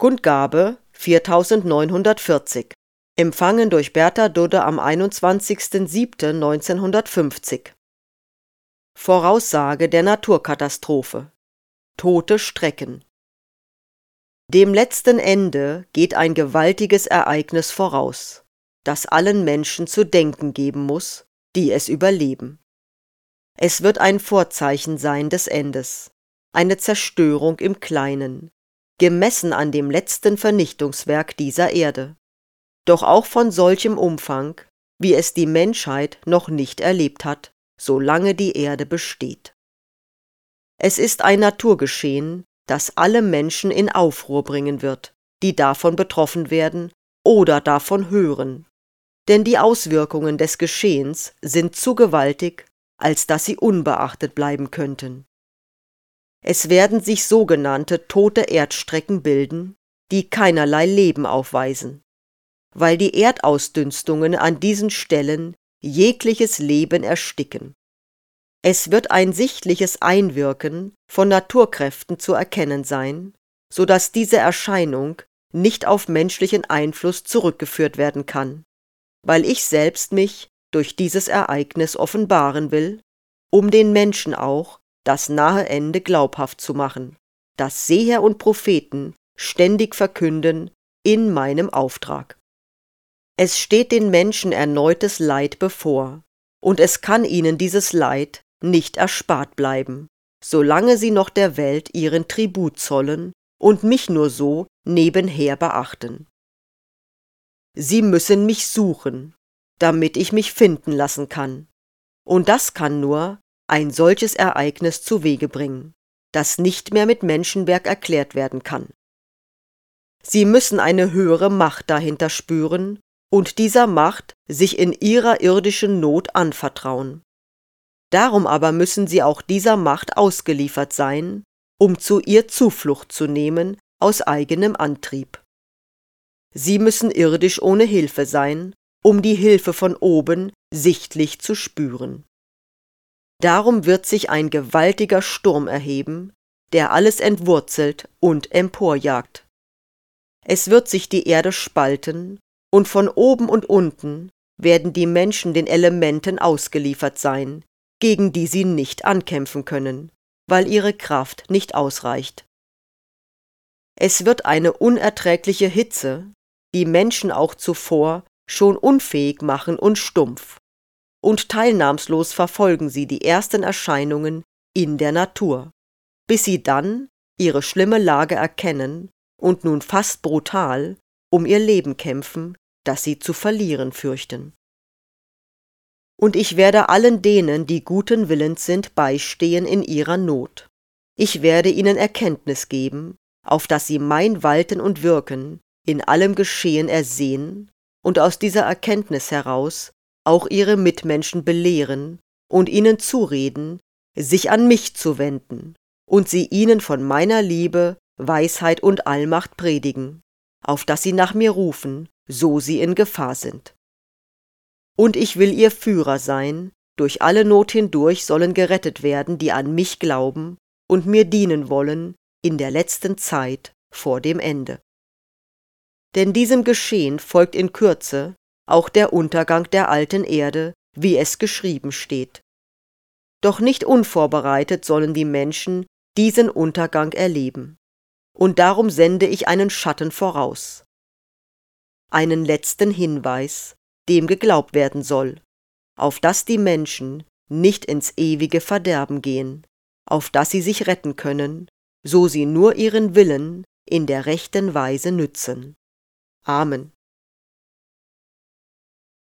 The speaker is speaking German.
Kundgabe 4940. Empfangen durch Bertha Dudde am 21.07.1950. Voraussage der Naturkatastrophe. Tote Strecken. Dem letzten Ende geht ein gewaltiges Ereignis voraus, das allen Menschen zu denken geben muss, die es überleben. Es wird ein Vorzeichen sein des Endes, eine Zerstörung im Kleinen, gemessen an dem letzten Vernichtungswerk dieser Erde, doch auch von solchem Umfang, wie es die Menschheit noch nicht erlebt hat, solange die Erde besteht. Es ist ein Naturgeschehen, das alle Menschen in Aufruhr bringen wird, die davon betroffen werden oder davon hören, denn die Auswirkungen des Geschehens sind zu gewaltig, als dass sie unbeachtet bleiben könnten. Es werden sich sogenannte tote Erdstrecken bilden, die keinerlei Leben aufweisen, weil die Erdausdünstungen an diesen Stellen jegliches Leben ersticken. Es wird ein sichtliches Einwirken von Naturkräften zu erkennen sein, so dass diese Erscheinung nicht auf menschlichen Einfluss zurückgeführt werden kann, weil ich selbst mich durch dieses Ereignis offenbaren will, um den Menschen auch das nahe Ende glaubhaft zu machen, das Seher und Propheten ständig verkünden in meinem Auftrag. Es steht den Menschen erneutes Leid bevor, und es kann ihnen dieses Leid nicht erspart bleiben, solange sie noch der Welt ihren Tribut zollen und mich nur so nebenher beachten. Sie müssen mich suchen, damit ich mich finden lassen kann, und das kann nur ein solches Ereignis zuwege bringen, das nicht mehr mit Menschenwerk erklärt werden kann. Sie müssen eine höhere Macht dahinter spüren und dieser Macht sich in ihrer irdischen Not anvertrauen. Darum aber müssen sie auch dieser Macht ausgeliefert sein, um zu ihr Zuflucht zu nehmen aus eigenem Antrieb. Sie müssen irdisch ohne Hilfe sein, um die Hilfe von oben sichtlich zu spüren. Darum wird sich ein gewaltiger Sturm erheben, der alles entwurzelt und emporjagt. Es wird sich die Erde spalten, und von oben und unten werden die Menschen den Elementen ausgeliefert sein, gegen die sie nicht ankämpfen können, weil ihre Kraft nicht ausreicht. Es wird eine unerträgliche Hitze, die Menschen auch zuvor schon unfähig machen und stumpf, und teilnahmslos verfolgen sie die ersten Erscheinungen in der Natur, bis sie dann ihre schlimme Lage erkennen und nun fast brutal um ihr Leben kämpfen, das sie zu verlieren fürchten. Und ich werde allen denen, die guten Willens sind, beistehen in ihrer Not. Ich werde ihnen Erkenntnis geben, auf dass sie mein Walten und Wirken in allem Geschehen ersehen und aus dieser Erkenntnis heraus auch ihre Mitmenschen belehren und ihnen zureden, sich an mich zu wenden und sie ihnen von meiner Liebe, Weisheit und Allmacht predigen, auf dass sie nach mir rufen, so sie in Gefahr sind. Und ich will ihr Führer sein, durch alle Not hindurch sollen gerettet werden, die an mich glauben und mir dienen wollen in der letzten Zeit vor dem Ende. Denn diesem Geschehen folgt in Kürze auch der Untergang der alten Erde, wie es geschrieben steht. Doch nicht unvorbereitet sollen die Menschen diesen Untergang erleben, und darum sende ich einen Schatten voraus, einen letzten Hinweis, dem geglaubt werden soll, auf dass die Menschen nicht ins ewige Verderben gehen, auf dass sie sich retten können, so sie nur ihren Willen in der rechten Weise nützen. Amen.